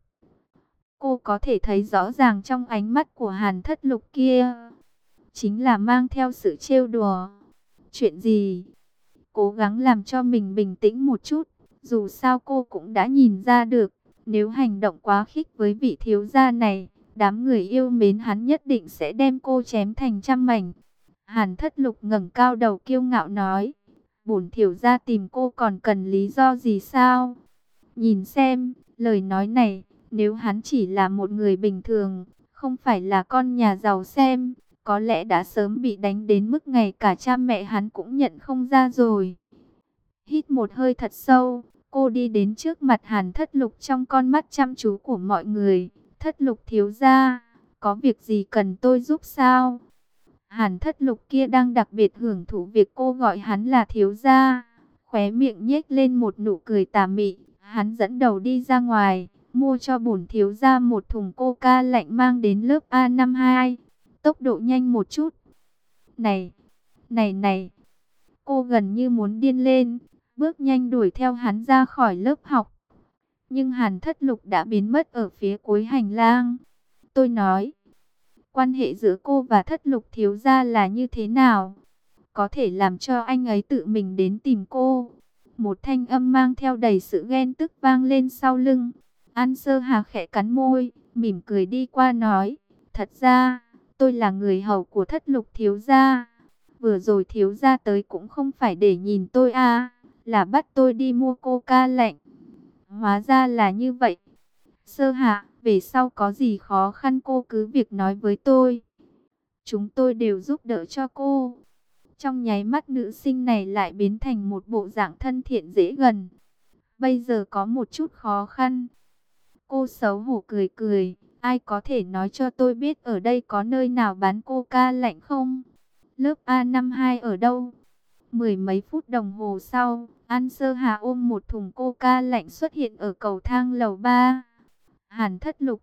Cô có thể thấy rõ ràng trong ánh mắt của Hàn Thất Lục kia, chính là mang theo sự trêu đùa. Chuyện gì? Cố gắng làm cho mình bình tĩnh một chút. Dù sao cô cũng đã nhìn ra được, nếu hành động quá khích với vị thiếu gia này, đám người yêu mến hắn nhất định sẽ đem cô chém thành trăm mảnh. Hàn Thất Lục ngẩng cao đầu kiêu ngạo nói: bổn thiếu gia tìm cô còn cần lý do gì sao? Nhìn xem, lời nói này, nếu hắn chỉ là một người bình thường, không phải là con nhà giàu xem, có lẽ đã sớm bị đánh đến mức ngay cả cha mẹ hắn cũng nhận không ra rồi. Hít một hơi thật sâu, cô đi đến trước mặt Hàn Thất Lục trong con mắt chăm chú của mọi người. Thất Lục thiếu gia, có việc gì cần tôi giúp sao? Hàn Thất Lục kia đang đặc biệt hưởng thụ việc cô gọi hắn là thiếu gia, khóe miệng nhếch lên một nụ cười tà mị. Hắn dẫn đầu đi ra ngoài, mua cho bổn thiếu gia một thùng coca lạnh mang đến lớp A52. Tốc độ nhanh một chút. Này, này, cô gần như muốn điên lên, bước nhanh đuổi theo hắn ra khỏi lớp học. Nhưng Hàn Thất Lục đã biến mất ở phía cuối hành lang. Tôi nói, quan hệ giữa cô và Thất Lục thiếu gia là như thế nào? Có thể làm cho anh ấy tự mình đến tìm cô. Một thanh âm mang theo đầy sự ghen tức vang lên sau lưng. An Sơ Hà khẽ cắn môi, mỉm cười đi qua nói, thật ra, tôi là người hầu của Thất Lục thiếu gia. Vừa rồi thiếu gia tới cũng không phải để nhìn tôi à, là bắt tôi đi mua coca lạnh. Hóa ra là như vậy. Sơ Hạ, về sau có gì khó khăn cô cứ việc nói với tôi. Chúng tôi đều giúp đỡ cho cô. Trong nháy mắt nữ sinh này lại biến thành một bộ dạng thân thiện dễ gần. Bây giờ có một chút khó khăn. Cô xấu hổ cười cười. Ai có thể nói cho tôi biết ở đây có nơi nào bán coca lạnh không? Lớp A52 ở đâu? Mười mấy phút đồng hồ sau, An Sơ Hà ôm một thùng coca lạnh xuất hiện ở cầu thang lầu 3. Hàn Thất Lục,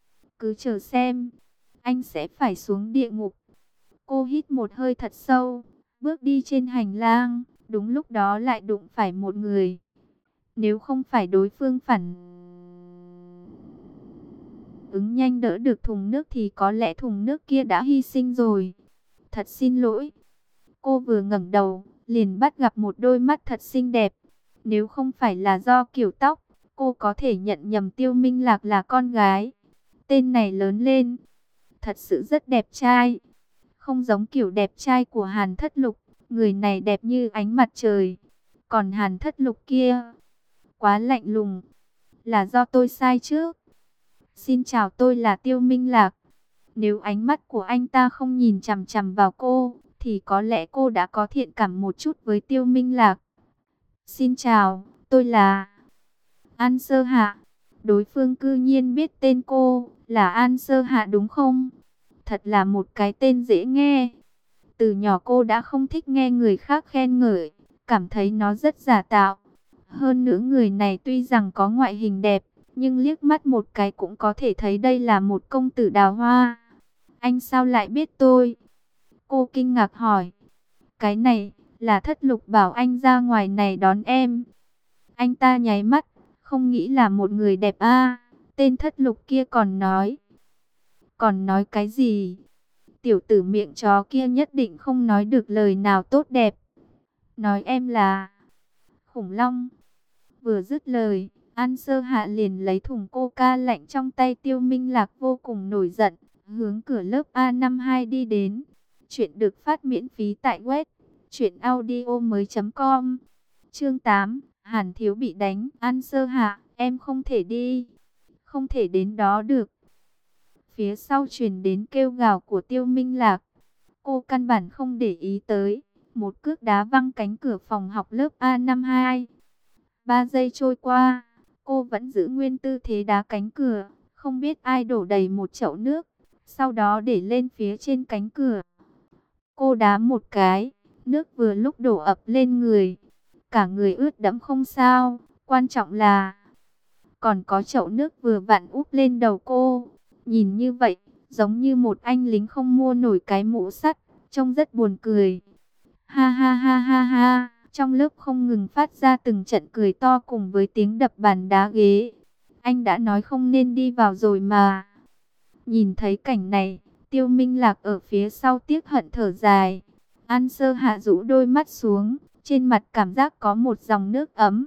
cứ chờ xem, anh sẽ phải xuống địa ngục. Cô hít một hơi thật sâu, bước đi trên hành lang, đúng lúc đó lại đụng phải một người. Nếu không phải đối phương phản ứng nhanh đỡ được thùng nước thì có lẽ thùng nước kia đã hy sinh rồi. Thật xin lỗi. Cô vừa ngẩng đầu, liền bắt gặp một đôi mắt thật xinh đẹp. Nếu không phải là do kiểu tóc, cô có thể nhận nhầm Tiêu Minh Lạc là con gái. Tên này lớn lên, thật sự rất đẹp trai. Không giống kiểu đẹp trai của Hàn Thất Lục, người này đẹp như ánh mặt trời. Còn Hàn Thất Lục kia, quá lạnh lùng. Là do tôi sai chứ? Xin chào, tôi là Tiêu Minh Lạc. Nếu ánh mắt của anh ta không nhìn chằm chằm vào cô, thì có lẽ cô đã có thiện cảm một chút với Tiêu Minh Lạc. Xin chào, tôi là An Sơ Hạ. Đối phương cư nhiên biết tên cô là An Sơ Hạ đúng không? Thật là một cái tên dễ nghe. Từ nhỏ cô đã không thích nghe người khác khen ngợi, cảm thấy nó rất giả tạo. Hơn nữa người này tuy rằng có ngoại hình đẹp, nhưng liếc mắt một cái cũng có thể thấy đây là một công tử đào hoa. Anh sao lại biết tôi? Cô kinh ngạc hỏi. Cái này là Thất Lục bảo anh ra ngoài này đón em. Anh ta nháy mắt, không nghĩ là một người đẹp a. Tên Thất Lục kia còn nói. Còn nói cái gì? Tiểu tử miệng chó kia nhất định không nói được lời nào tốt đẹp. Nói em là khủng long. Vừa dứt lời, An Sơ Hạ liền lấy thùng coca lạnh trong tay Tiêu Minh Lạc, vô cùng nổi giận, hướng cửa lớp A52 đi đến. Chuyện được phát miễn phí tại web truyệnaudiomoi.com. Chương 8, Hàn Thiếu bị đánh. An Sơ Hạ, em không thể đi, không thể đến đó được. Phía sau truyền đến kêu gào của Tiêu Minh Lạc. Cô căn bản không để ý tới, một cước đá văng cánh cửa phòng học lớp A52. 3 giây trôi qua, cô vẫn giữ nguyên tư thế đá cánh cửa, không biết ai đổ đầy một chậu nước, sau đó để lên phía trên cánh cửa. Cô đá một cái, nước vừa lúc đổ ập lên người, cả người ướt đẫm không sao, quan trọng là còn có chậu nước vừa vặn úp lên đầu cô. Nhìn như vậy, giống như một anh lính không mua nổi cái mũ sắt, trông rất buồn cười. Ha ha ha ha ha. Trong lớp không ngừng phát ra từng trận cười to cùng với tiếng đập bàn đá ghế. Anh đã nói không nên đi vào rồi mà. Nhìn thấy cảnh này, Tiêu Minh Lạc ở phía sau tiếc hận thở dài. An Sơ Hạ rũ đôi mắt xuống, trên mặt cảm giác có một dòng nước ấm.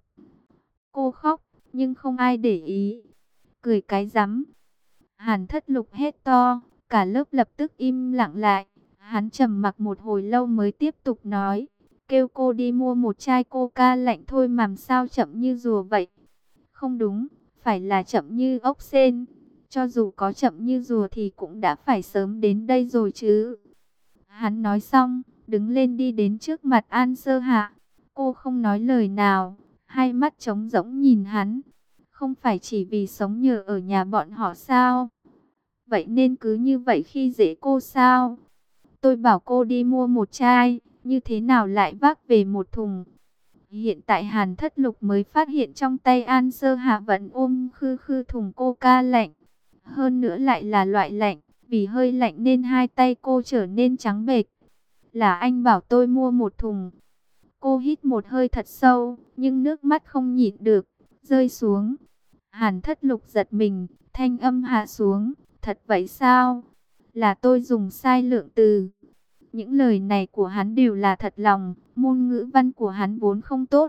Cô khóc, nhưng không ai để ý. Cười cái rắm. Hàn Thất Lục hét to, cả lớp lập tức im lặng lại. Hắn trầm mặc một hồi lâu mới tiếp tục nói. Kêu cô đi mua một chai coca lạnh thôi mà sao chậm như rùa vậy? Không đúng, phải là chậm như ốc sên. Cho dù có chậm như rùa thì cũng đã phải sớm đến đây rồi chứ. Hắn nói xong, đứng lên đi đến trước mặt An Sơ Hạ. Cô không nói lời nào, hai mắt trống rỗng nhìn hắn. Không phải chỉ vì sống nhờ ở nhà bọn họ sao? Vậy nên cứ như vậy khi dễ cô sao? Tôi bảo cô đi mua một chai, như thế nào lại vác về một thùng? Hiện tại Hàn Thất Lục mới phát hiện trong tay An Sơ Hạ vẫn ôm khư khư thùng coca lạnh. Hơn nữa lại là loại lạnh, vì hơi lạnh nên hai tay cô trở nên trắng bệch. Là anh bảo tôi mua một thùng. Cô hít một hơi thật sâu, nhưng nước mắt không nhịn được, rơi xuống. Hàn Thất Lục giật mình, thanh âm hạ xuống. Thật vậy sao? Là tôi dùng sai lượng từ. Những lời này của hắn đều là thật lòng, môn ngữ văn của hắn vốn không tốt.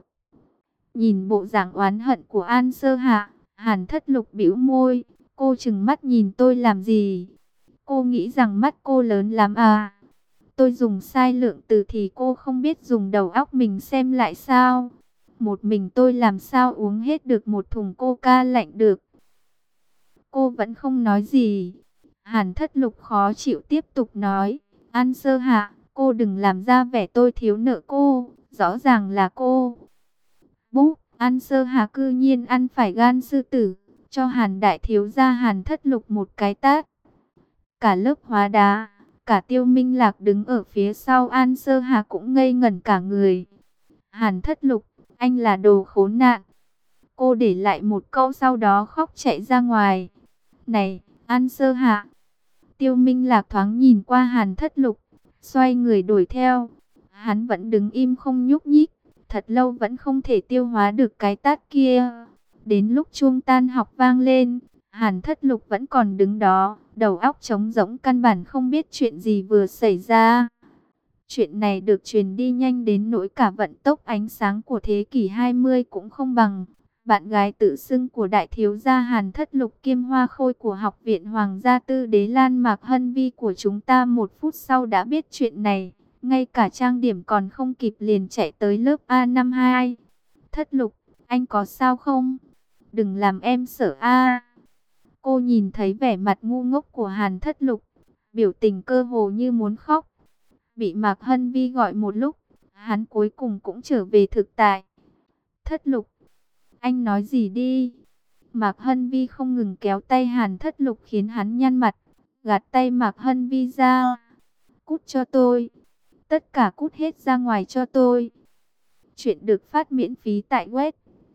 Nhìn bộ dạng oán hận của An Sơ Hạ, Hàn Thất Lục bĩu môi, cô trừng mắt nhìn tôi làm gì? Cô nghĩ rằng mắt cô lớn lắm à? Tôi dùng sai lượng từ thì cô không biết dùng đầu óc mình xem lại sao? Một mình tôi làm sao uống hết được một thùng coca lạnh được? Cô vẫn không nói gì. Hàn Thất Lục khó chịu tiếp tục nói. An Sơ Hạ, cô đừng làm ra vẻ tôi thiếu nợ cô, rõ ràng là cô. Búp, An Sơ Hạ cư nhiên ăn phải gan sư tử, cho Hàn đại thiếu gia Hàn Thất Lục một cái tát. Cả lớp hóa đá, cả Tiêu Minh Lạc đứng ở phía sau An Sơ Hạ cũng ngây ngẩn cả người. Hàn Thất Lục, anh là đồ khốn nạn. Cô để lại một câu sau đó khóc chạy ra ngoài. Này, An Sơ Hạ. Tiêu Minh Lạc thoáng nhìn qua Hàn Thất Lục, xoay người đuổi theo. Hắn vẫn đứng im không nhúc nhích, thật lâu vẫn không thể tiêu hóa được cái tát kia. Đến lúc chuông tan học vang lên, Hàn Thất Lục vẫn còn đứng đó, đầu óc trống rỗng, căn bản không biết chuyện gì vừa xảy ra. Chuyện này được truyền đi nhanh đến nỗi cả vận tốc ánh sáng của thế kỷ 20 cũng không bằng. Bạn gái tự xưng của đại thiếu gia Hàn Thất Lục kiêm hoa khôi của Học viện Hoàng gia Tư Đế Lan Mạc Hân Vi của chúng ta 1 phút sau đã biết chuyện này. Ngay cả trang điểm còn không kịp liền chạy tới lớp A52. Thất Lục, anh có sao không? Đừng làm em sợ a. Cô nhìn thấy vẻ mặt ngu ngốc của Hàn Thất Lục, biểu tình cơ hồ như muốn khóc. Bị Mạc Hân Vi gọi một lúc, hắn cuối cùng cũng trở về thực tại. Thất Lục, anh nói gì đi? Mạc Hân Vi không ngừng kéo tay Hàn Thất Lục khiến hắn nhăn mặt, gạt tay Mạc Hân Vi ra. Cút cho tôi, tất cả cút hết ra ngoài cho tôi. Chuyện được phát miễn phí tại web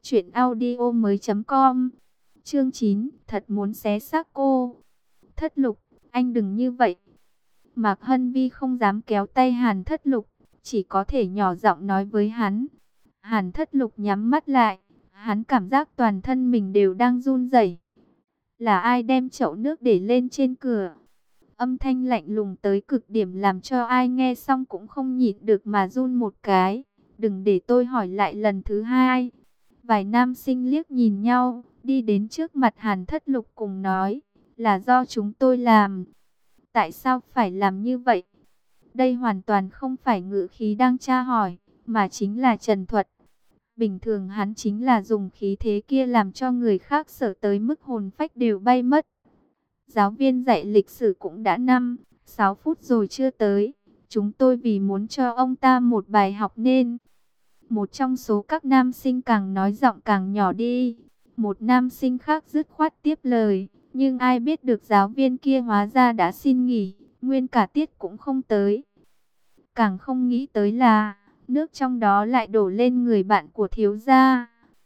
truyệnaudiomoi.com. Chương 9, thật muốn xé xác cô. Thất Lục, anh đừng như vậy. Mạc Hân Vi không dám kéo tay Hàn Thất Lục, chỉ có thể nhỏ giọng nói với hắn. Hàn Thất Lục nhắm mắt lại, hắn cảm giác toàn thân mình đều đang run rẩy. Là ai đem chậu nước để lên trên cửa? Âm thanh lạnh lùng tới cực điểm làm cho ai nghe xong cũng không nhịn được mà run một cái. Đừng để tôi hỏi lại lần thứ hai. Vài nam sinh liếc nhìn nhau, đi đến trước mặt Hàn Thất Lục cùng nói, là do chúng tôi làm. Tại sao phải làm như vậy? Đây hoàn toàn không phải ngữ khí đang tra hỏi, mà chính là trần thuật. Bình thường hắn chính là dùng khí thế kia làm cho người khác sợ tới mức hồn phách đều bay mất. Giáo viên dạy lịch sử cũng đã 5-6 phút rồi chưa tới. Chúng tôi vì muốn cho ông ta một bài học nên. Một trong số các nam sinh càng nói giọng càng nhỏ đi. Một nam sinh khác dứt khoát tiếp lời. Nhưng ai biết được giáo viên kia hóa ra đã xin nghỉ. Nguyên cả tiết cũng không tới. Càng không nghĩ tới là nước trong đó lại đổ lên người bạn của thiếu gia.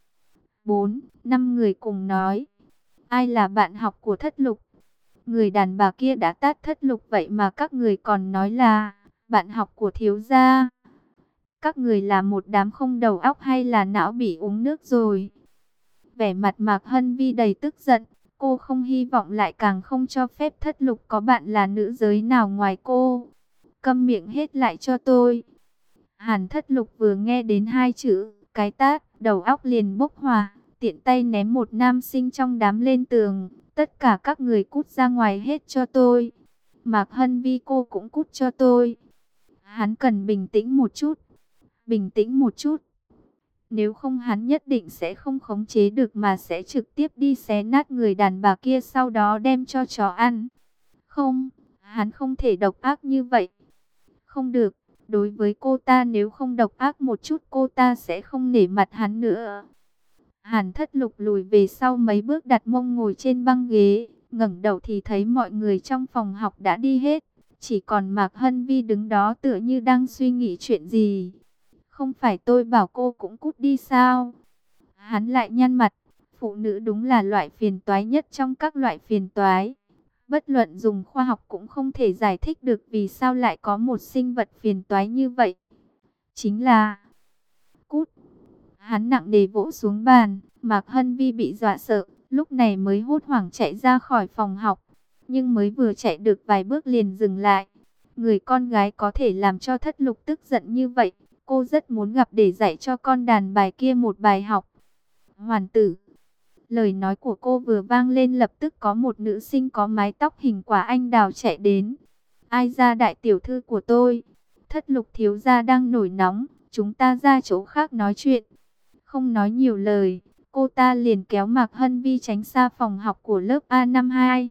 4-5 người cùng nói. Ai là bạn học của Thất Lục? Người đàn bà kia đã tát Thất Lục, vậy mà các người còn nói là bạn học của thiếu gia. Các người là một đám không đầu óc hay là não bị uống nước rồi? Vẻ mặt Mạc Hân Vi đầy tức giận. Cô không hy vọng lại càng không cho phép Thất Lục có bạn là nữ giới nào ngoài cô. Câm miệng hết lại cho tôi. Hàn Thất Lục vừa nghe đến 2 chữ cái tát, đầu óc liền bốc hỏa, tiện tay ném một nam sinh trong đám lên tường. Tất cả các người cút ra ngoài hết cho tôi. Mạc Hân Vi, cô cũng cút cho tôi. Hắn cần bình tĩnh một chút. Bình tĩnh một chút. Nếu không hắn nhất định sẽ không khống chế được mà sẽ trực tiếp đi xé nát người đàn bà kia, sau đó đem cho chó ăn. Không, hắn không thể độc ác như vậy. Không được, đối với cô ta nếu không độc ác một chút cô ta sẽ không nể mặt hắn nữa. Hàn Thất Lục lùi về sau mấy bước, đặt mông ngồi trên băng ghế, ngẩng đầu thì thấy mọi người trong phòng học đã đi hết. Chỉ còn Mạc Hân Vi đứng đó tựa như đang suy nghĩ chuyện gì. Không phải tôi bảo cô cũng cút đi sao? Hắn lại nhăn mặt. Phụ nữ đúng là loại phiền toái nhất trong các loại phiền toái. Bất luận dùng khoa học cũng không thể giải thích được vì sao lại có một sinh vật phiền toái như vậy. Chính là cút. Hắn nặng nề vỗ xuống bàn. Mạc Hân Vi bị dọa sợ, lúc này mới hốt hoảng chạy ra khỏi phòng học. Nhưng mới vừa chạy được vài bước liền dừng lại. Người con gái có thể làm cho Thất Lục tức giận như vậy, cô rất muốn gặp để dạy cho con đàn bài kia một bài học. Hoàn tử. Lời nói của cô vừa vang lên lập tức có một nữ sinh có mái tóc hình quả anh đào chạy đến. Ai ra đại tiểu thư của tôi? Thất Lục thiếu gia đang nổi nóng, chúng ta ra chỗ khác nói chuyện. Không nói nhiều lời, cô ta liền kéo Mạc Hân Vi tránh xa phòng học của lớp A52.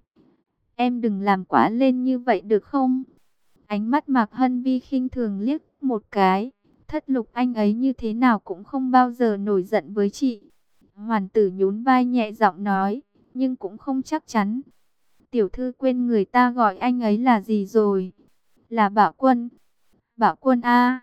Em đừng làm quá lên như vậy được không? Ánh mắt Mạc Hân Vi khinh thường liếc một cái. Thất Lục anh ấy như thế nào cũng không bao giờ nổi giận với chị. Hoàn tử nhún vai nhẹ giọng nói, nhưng cũng không chắc chắn. Tiểu thư quên người ta gọi anh ấy là gì rồi? Là Bảo Quân. Bảo Quân a.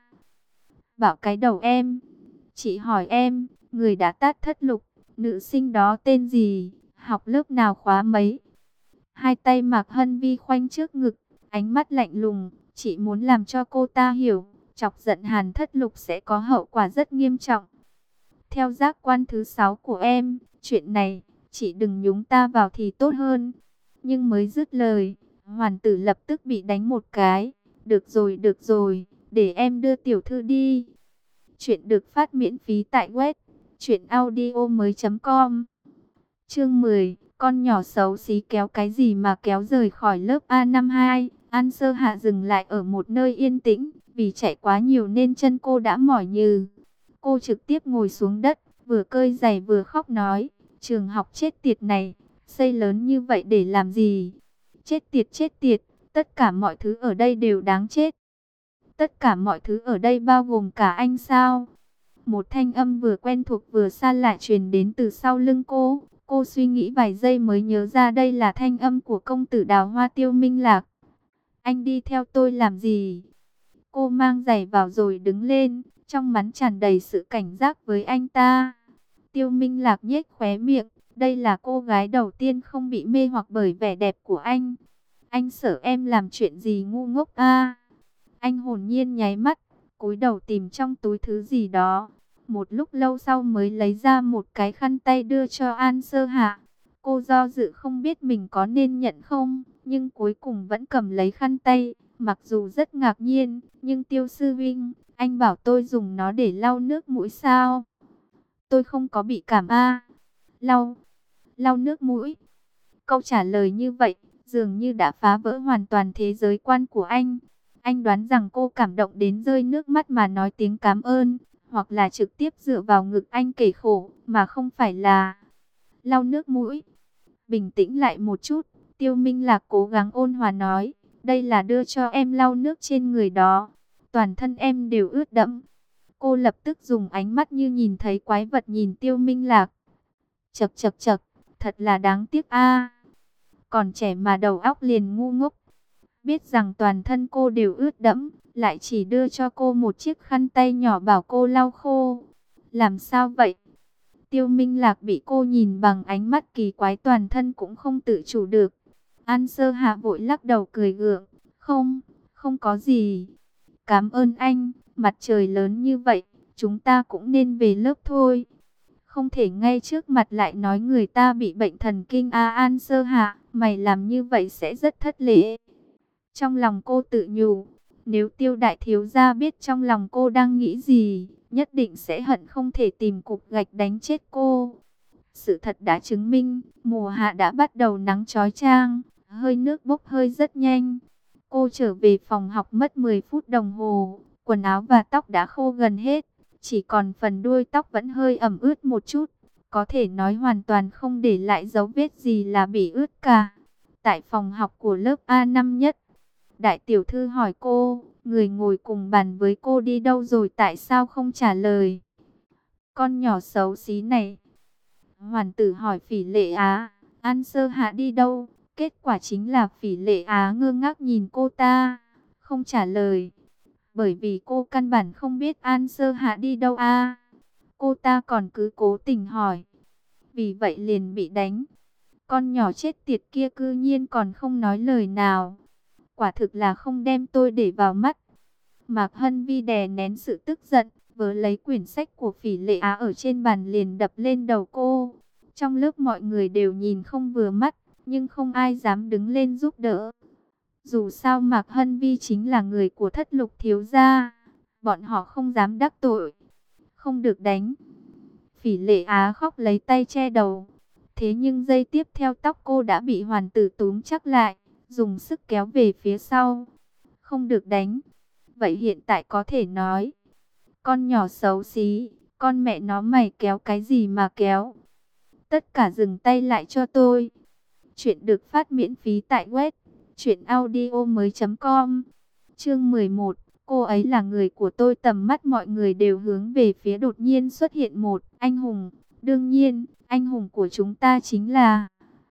Bảo cái đầu em. Chị hỏi em, người đã tát Thất Lục, nữ sinh đó tên gì? Học lớp nào khóa mấy? Hai tay Mạc Hân Vi khoanh trước ngực, ánh mắt lạnh lùng. Chị muốn làm cho cô ta hiểu, chọc giận Hàn Thất Lục sẽ có hậu quả rất nghiêm trọng. Theo giác quan thứ 6 của em, chuyện này chị đừng nhúng ta vào thì tốt hơn. Nhưng mới dứt lời, hoàn tử lập tức bị đánh một cái. Được rồi, để em đưa tiểu thư đi. Chuyện được phát miễn phí tại web truyệnaudiomoi.com. Chương 10, con nhỏ xấu xí kéo cái gì mà kéo rời khỏi lớp A52. An Sơ Hạ dừng lại ở một nơi yên tĩnh, vì chạy quá nhiều nên chân cô đã mỏi nhừ. Cô trực tiếp ngồi xuống đất, vừa cơi giày vừa khóc nói, trường học chết tiệt này, xây lớn như vậy để làm gì? Chết tiệt, tất cả mọi thứ ở đây đều đáng chết. Tất cả mọi thứ ở đây bao gồm cả anh sao? Một thanh âm vừa quen thuộc vừa xa lạ truyền đến từ sau lưng cô. Cô suy nghĩ vài giây mới nhớ ra đây là thanh âm của công tử Đào Hoa Tiêu Minh Lạc. Anh đi theo tôi làm gì? Cô mang giày vào rồi đứng lên, trong mắt tràn đầy sự cảnh giác với anh ta. Tiêu Minh Lạc nhếch khóe miệng, đây là cô gái đầu tiên không bị mê hoặc bởi vẻ đẹp của anh. Anh sợ em làm chuyện gì ngu ngốc à? Anh hồn nhiên nháy mắt, cúi đầu tìm trong túi thứ gì đó. Một lúc lâu sau mới lấy ra một cái khăn tay đưa cho An Sơ Hạ. Cô do dự không biết mình có nên nhận không, nhưng cuối cùng vẫn cầm lấy khăn tay. Mặc dù rất ngạc nhiên, nhưng Tiêu sư huynh, anh bảo tôi dùng nó để lau nước mũi sao? Tôi không có bị cảm a. Lau nước mũi. Câu trả lời như vậy, dường như đã phá vỡ hoàn toàn thế giới quan của anh. Anh đoán rằng cô cảm động đến rơi nước mắt mà nói tiếng cảm ơn, hoặc là trực tiếp dựa vào ngực anh kể khổ, mà không phải là lau nước mũi. Bình tĩnh lại một chút, Tiêu Minh Lạc cố gắng ôn hòa nói, đây là đưa cho em lau nước trên người đó. Toàn thân em đều ướt đẫm. Cô lập tức dùng ánh mắt như nhìn thấy quái vật nhìn Tiêu Minh Lạc. Chậc, thật là đáng tiếc a. Còn trẻ mà đầu óc liền ngu ngốc. Biết rằng toàn thân cô đều ướt đẫm, lại chỉ đưa cho cô một chiếc khăn tay nhỏ bảo cô lau khô. Làm sao vậy? Tiêu Minh Lạc bị cô nhìn bằng ánh mắt kỳ quái, toàn thân cũng không tự chủ được. An Sơ Hạ vội lắc đầu cười gượng. Không có gì. Cảm ơn anh, mặt trời lớn như vậy, chúng ta cũng nên về lớp thôi. Không thể ngay trước mặt lại nói người ta bị bệnh thần kinh a. An Sơ Hạ, mày làm như vậy sẽ rất thất lễ. Trong lòng cô tự nhủ, nếu Tiêu đại thiếu gia biết trong lòng cô đang nghĩ gì, nhất định sẽ hận không thể tìm cục gạch đánh chết cô. Sự thật đã chứng minh, mùa hạ đã bắt đầu nắng chói chang, hơi nước bốc hơi rất nhanh. Cô trở về phòng học mất 10 phút đồng hồ, quần áo và tóc đã khô gần hết, chỉ còn phần đuôi tóc vẫn hơi ẩm ướt một chút, có thể nói hoàn toàn không để lại dấu vết gì là bị ướt cả. Tại phòng học của lớp A5 nhất, đại tiểu thư hỏi cô, người ngồi cùng bàn với cô đi đâu rồi, tại sao không trả lời? Con nhỏ xấu xí này. Hoàn tử hỏi Phỉ Lệ Á, An Sơ Hạ đi đâu? Kết quả chính là Phỉ Lệ Á ngơ ngác nhìn cô ta, không trả lời. Bởi vì cô căn bản không biết An Sơ Hạ đi đâu a. Cô ta còn cứ cố tình hỏi. Vì vậy liền bị đánh. Con nhỏ chết tiệt kia cư nhiên còn không nói lời nào. Quả thực là không đem tôi để vào mắt. Mạc Hân Vi đè nén sự tức giận, vớ lấy quyển sách của Phỉ Lệ Á ở trên bàn liền đập lên đầu cô. Trong lớp mọi người đều nhìn không vừa mắt, nhưng không ai dám đứng lên giúp đỡ. Dù sao Mạc Hân Vi chính là người của Thất Lục thiếu gia, bọn họ không dám đắc tội. Không được đánh. Phỉ Lệ Á khóc lấy tay che đầu. Thế nhưng giây tiếp theo tóc cô đã bị hoàn tử túm chắc lại, dùng sức kéo về phía sau. Không được đánh. Vậy hiện tại có thể nói, con nhỏ xấu xí, con mẹ nó mày kéo cái gì mà kéo? Tất cả dừng tay lại cho tôi. Chuyện được phát miễn phí tại web truyệnaudiomoi.com. Chương 11, cô ấy là người của tôi. Tầm mắt mọi người đều hướng về phía đột nhiên xuất hiện một anh hùng. Đương nhiên, anh hùng của chúng ta chính là